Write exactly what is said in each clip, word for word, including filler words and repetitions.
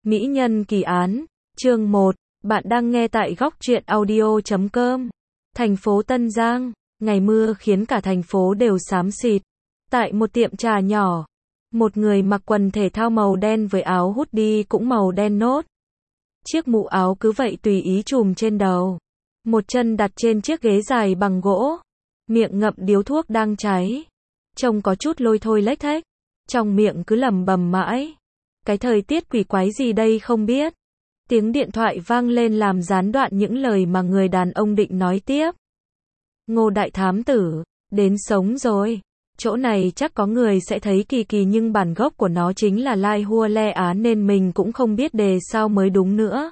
Mỹ nhân kỳ án, chương một, bạn đang nghe tại góc truyện audio chấm com. Thành phố Tân Giang, ngày mưa khiến cả thành phố đều xám xịt. Tại một tiệm trà nhỏ, một người mặc quần thể thao màu đen với áo hoodie cũng màu đen nốt. Chiếc mũ áo cứ vậy tùy ý trùm trên đầu. Một chân đặt trên chiếc ghế dài bằng gỗ. Miệng ngậm điếu thuốc đang cháy. Trông có chút lôi thôi lếch thếch. Trong miệng cứ lẩm bẩm mãi. Cái thời tiết quỷ quái gì đây không biết. Tiếng điện thoại vang lên làm gián đoạn những lời mà người đàn ông định nói tiếp. Ngô đại thám tử, đến sống rồi. Chỗ này chắc có người sẽ thấy kỳ kỳ nhưng bản gốc của nó chính là Lai Hua Le Á nên mình cũng không biết đề sao mới đúng nữa.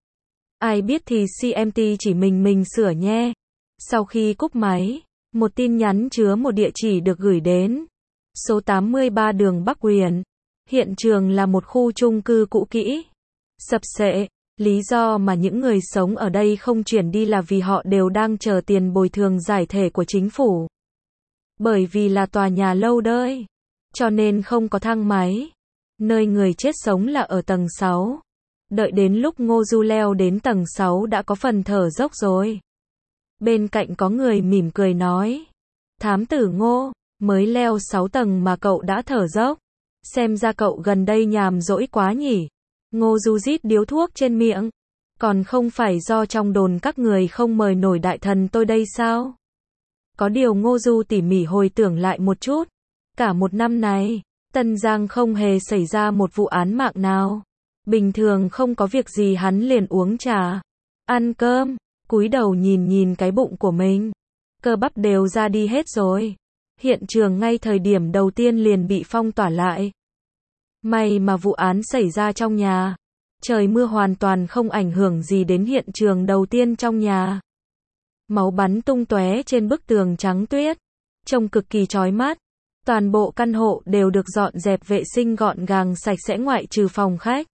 Ai biết thì xê em tê chỉ mình mình sửa nhé. Sau khi cúp máy, một tin nhắn chứa một địa chỉ được gửi đến. Số tám mươi ba đường Bắc Huyền. Hiện trường là một khu chung cư cũ kỹ, sập xệ. Lý do mà những người sống ở đây không chuyển đi là vì họ đều đang chờ tiền bồi thường giải thể của chính phủ. Bởi vì là tòa nhà lâu đời, cho nên không có thang máy. Nơi người chết sống là ở tầng sáu. Đợi đến lúc Ngô Du leo đến tầng sáu đã có phần thở dốc rồi. Bên cạnh có người mỉm cười nói. Thám tử Ngô, mới leo sáu tầng mà cậu đã thở dốc. Xem ra cậu gần đây nhàm rỗi quá nhỉ. Ngô Du rít điếu thuốc trên miệng. Còn không phải do trong đồn các người không mời nổi đại thần tôi đây sao? Có điều Ngô Du tỉ mỉ hồi tưởng lại một chút. Cả một năm này, Tân Giang không hề xảy ra một vụ án mạng nào. Bình thường không có việc gì hắn liền uống trà, ăn cơm, cúi đầu nhìn nhìn cái bụng của mình. Cơ bắp đều ra đi hết rồi. Hiện trường ngay thời điểm đầu tiên liền bị phong tỏa lại. May mà vụ án xảy ra trong nhà. Trời mưa hoàn toàn không ảnh hưởng gì đến hiện trường đầu tiên trong nhà. Máu bắn tung tóe trên bức tường trắng tuyết. Trông cực kỳ chói mắt. Toàn bộ căn hộ đều được dọn dẹp vệ sinh gọn gàng sạch sẽ ngoại trừ phòng khách.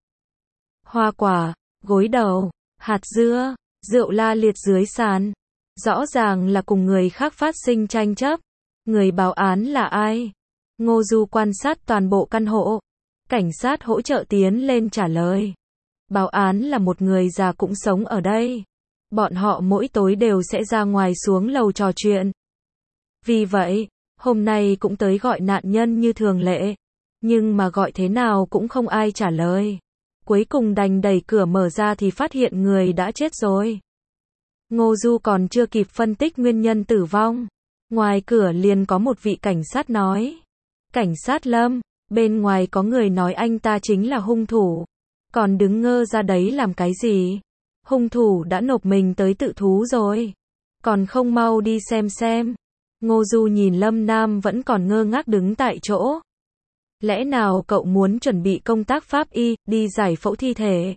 Hoa quả, gối đầu, hạt dưa, rượu la liệt dưới sàn. Rõ ràng là cùng người khác phát sinh tranh chấp. Người báo án là ai? Ngô Du quan sát toàn bộ căn hộ. Cảnh sát hỗ trợ tiến lên trả lời. Báo án là một người già cũng sống ở đây. Bọn họ mỗi tối đều sẽ ra ngoài xuống lầu trò chuyện. Vì vậy, hôm nay cũng tới gọi nạn nhân như thường lệ. Nhưng mà gọi thế nào cũng không ai trả lời. Cuối cùng đành đẩy cửa mở ra thì phát hiện người đã chết rồi. Ngô Du còn chưa kịp phân tích nguyên nhân tử vong. Ngoài cửa liền có một vị cảnh sát nói. Cảnh sát Lâm, bên ngoài có người nói anh ta chính là hung thủ. Còn đứng ngơ ra đấy làm cái gì? Hung thủ đã nộp mình tới tự thú rồi. Còn không mau đi xem xem. Ngô Du nhìn Lâm Nam vẫn còn ngơ ngác đứng tại chỗ. Lẽ nào cậu muốn chuẩn bị công tác pháp y, đi giải phẫu thi thể?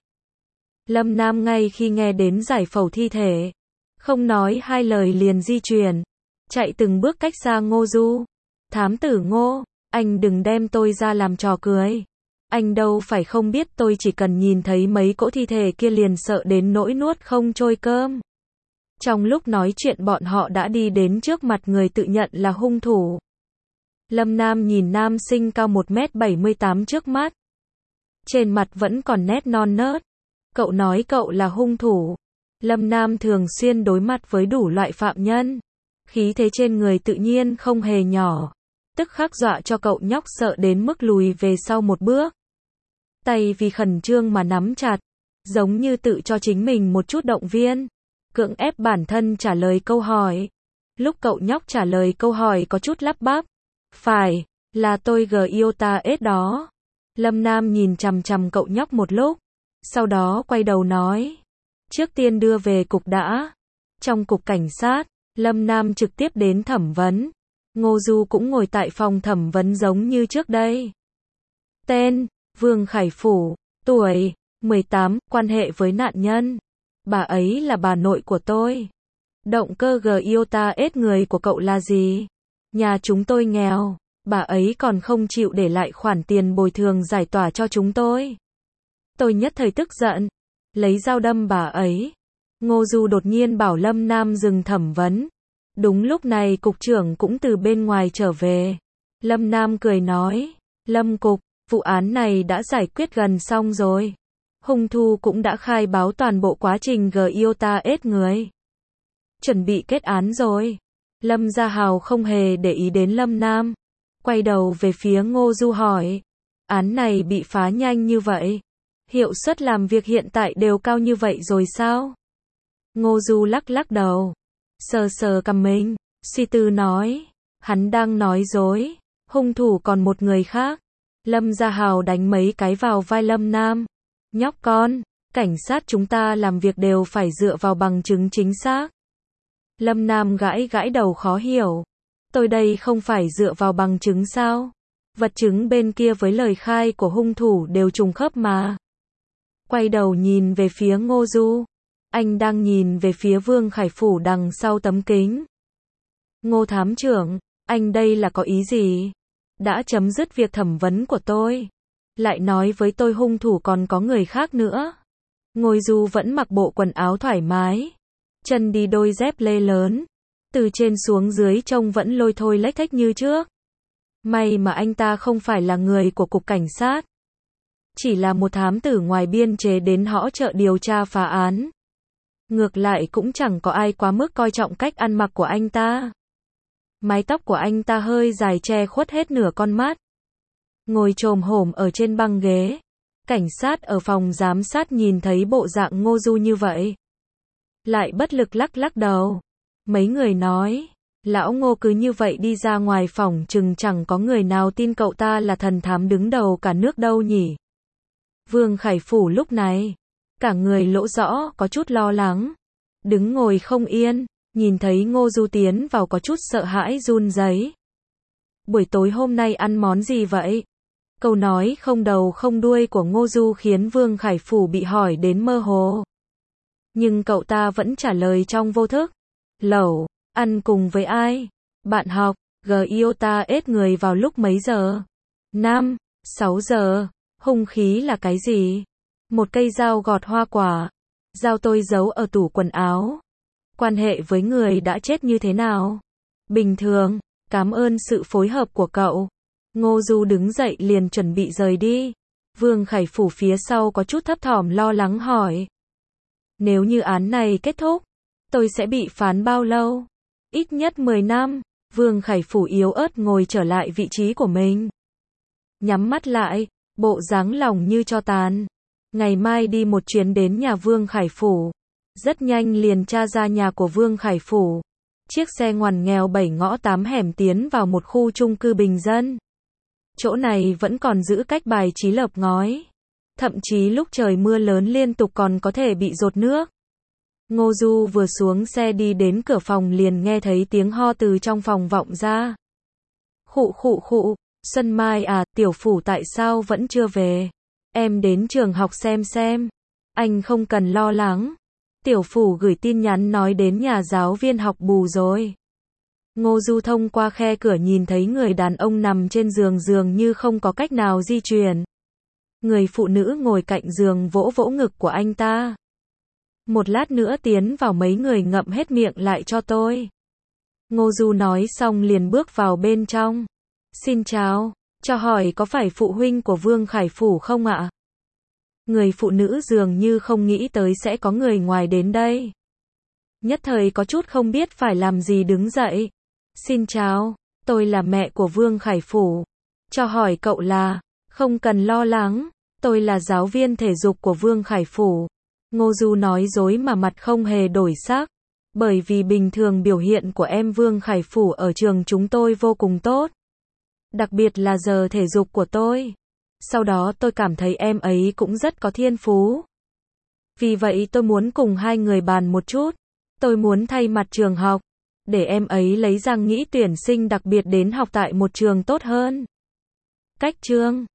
Lâm Nam ngay khi nghe đến giải phẫu thi thể, không nói hai lời liền di chuyển, chạy từng bước cách xa Ngô Du. Thám tử Ngô, anh đừng đem tôi ra làm trò cười. Anh đâu phải không biết tôi chỉ cần nhìn thấy mấy cỗ thi thể kia liền sợ đến nỗi nuốt không trôi cơm. Trong lúc nói chuyện bọn họ đã đi đến trước mặt người tự nhận là hung thủ. Lâm Nam nhìn nam sinh cao một mét bảy mươi tám trước mắt. Trên mặt vẫn còn nét non nớt. Cậu nói cậu là hung thủ. Lâm Nam thường xuyên đối mặt với đủ loại phạm nhân. Khí thế trên người tự nhiên không hề nhỏ. Tức khắc dọa cho cậu nhóc sợ đến mức lùi về sau một bước. Tay vì khẩn trương mà nắm chặt. Giống như tự cho chính mình một chút động viên. Cưỡng ép bản thân trả lời câu hỏi. Lúc cậu nhóc trả lời câu hỏi có chút lắp bắp. Phải, là tôi Giota S đó. Lâm Nam nhìn chằm chằm cậu nhóc một lúc. Sau đó quay đầu nói. Trước tiên đưa về cục đã. Trong cục cảnh sát, Lâm Nam trực tiếp đến thẩm vấn. Ngô Du cũng ngồi tại phòng thẩm vấn giống như trước đây. Tên, Vương Khải Phủ. Tuổi, mười tám, quan hệ với nạn nhân. Bà ấy là bà nội của tôi. Động cơ Giota S người của cậu là gì? Nhà chúng tôi nghèo, bà ấy còn không chịu để lại khoản tiền bồi thường giải tỏa cho chúng tôi. Tôi nhất thời tức giận, lấy dao đâm bà ấy. Ngô Du đột nhiên bảo Lâm Nam dừng thẩm vấn. Đúng lúc này cục trưởng cũng từ bên ngoài trở về. Lâm Nam cười nói, Lâm cục, vụ án này đã giải quyết gần xong rồi. hung thủ cũng đã khai báo toàn bộ quá trình G I O T A ết người. Chuẩn bị kết án rồi. Lâm Gia Hào không hề để ý đến Lâm Nam. Quay đầu về phía Ngô Du hỏi. Án này bị phá nhanh như vậy. Hiệu suất làm việc hiện tại đều cao như vậy rồi sao? Ngô Du lắc lắc đầu. Sờ sờ cằm mình. Suy tư nói. Hắn đang nói dối. Hung thủ còn một người khác. Lâm Gia Hào đánh mấy cái vào vai Lâm Nam. Nhóc con, cảnh sát chúng ta làm việc đều phải dựa vào bằng chứng chính xác. Lâm Nam gãi gãi đầu khó hiểu. Tôi đây không phải dựa vào bằng chứng sao? Vật chứng bên kia với lời khai của hung thủ đều trùng khớp mà. Quay đầu nhìn về phía Ngô Du. Anh đang nhìn về phía Vương Khải Phủ đằng sau tấm kính. Ngô thám trưởng, anh đây là có ý gì? Đã chấm dứt việc thẩm vấn của tôi. Lại nói với tôi hung thủ còn có người khác nữa. Ngô Du vẫn mặc bộ quần áo thoải mái. Chân đi đôi dép lê lớn. Từ trên xuống dưới trông vẫn lôi thôi lếch thếch như trước. May mà anh ta không phải là người của cục cảnh sát. Chỉ là một thám tử ngoài biên chế đến hỗ trợ điều tra phá án. Ngược lại cũng chẳng có ai quá mức coi trọng cách ăn mặc của anh ta. Mái tóc của anh ta hơi dài che khuất hết nửa con mắt. Ngồi chồm hổm ở trên băng ghế. Cảnh sát ở phòng giám sát nhìn thấy bộ dạng Ngô Du như vậy. Lại bất lực lắc lắc đầu. Mấy người nói, lão Ngô cứ như vậy đi ra ngoài phòng chừng chẳng có người nào tin cậu ta là thần thám đứng đầu cả nước đâu nhỉ. Vương Khải Phủ lúc này, cả người lỗ rõ có chút lo lắng. Đứng ngồi không yên, nhìn thấy Ngô Du tiến vào có chút sợ hãi run rẩy. Buổi tối hôm nay ăn món gì vậy? Câu nói không đầu không đuôi của Ngô Du khiến Vương Khải Phủ bị hỏi đến mơ hồ. Nhưng cậu ta vẫn trả lời trong vô thức. Lẩu, ăn cùng với ai? Bạn học, G I O T A ết người vào lúc mấy giờ? năm, sáu giờ. Hung khí là cái gì? Một cây dao gọt hoa quả. Dao tôi giấu ở tủ quần áo. Quan hệ với người đã chết như thế nào? Bình thường, cảm ơn sự phối hợp của cậu. Ngô Du đứng dậy liền chuẩn bị rời đi. Vương Khải Phủ phía sau có chút thấp thỏm lo lắng hỏi. Nếu như án này kết thúc, tôi sẽ bị phán bao lâu? Ít nhất mười năm. Vương Khải Phủ yếu ớt ngồi trở lại vị trí của mình. Nhắm mắt lại, bộ dáng lòng như tro tàn. Ngày mai đi một chuyến đến nhà Vương Khải Phủ. Rất nhanh liền tra ra nhà của Vương Khải Phủ. Chiếc xe ngoằn nghèo bảy ngõ tám hẻm tiến vào một khu chung cư bình dân. Chỗ này vẫn còn giữ cách bài trí lợp ngói. Thậm chí lúc trời mưa lớn liên tục còn có thể bị dột nước. Ngô Du vừa xuống xe đi đến cửa phòng liền nghe thấy tiếng ho từ trong phòng vọng ra. Khụ khụ khụ, Xuân Mai à, tiểu phủ tại sao vẫn chưa về? Em đến trường học xem xem. Anh không cần lo lắng. Tiểu phủ gửi tin nhắn nói đến nhà giáo viên học bù rồi. Ngô Du thông qua khe cửa nhìn thấy người đàn ông nằm trên giường dường như không có cách nào di chuyển. Người phụ nữ ngồi cạnh giường vỗ vỗ ngực của anh ta. Một lát nữa tiến vào mấy người ngậm hết miệng lại cho tôi. Ngô Du nói xong liền bước vào bên trong. Xin chào, cho hỏi có phải phụ huynh của Vương Khải Phủ không ạ? Người phụ nữ dường như không nghĩ tới sẽ có người ngoài đến đây. Nhất thời có chút không biết phải làm gì đứng dậy. Xin chào, tôi là mẹ của Vương Khải Phủ. Cho hỏi cậu là, không cần lo lắng, tôi là giáo viên thể dục của Vương Khải Phủ. Ngô Du nói dối mà mặt không hề đổi sắc. Bởi vì bình thường biểu hiện của em Vương Khải Phủ ở trường chúng tôi vô cùng tốt. Đặc biệt là giờ thể dục của tôi. Sau đó tôi cảm thấy em ấy cũng rất có thiên phú. Vì vậy tôi muốn cùng hai người bàn một chút. Tôi muốn thay mặt trường học, để em ấy lấy răng nghĩ tuyển sinh đặc biệt đến học tại một trường tốt hơn. Cách chương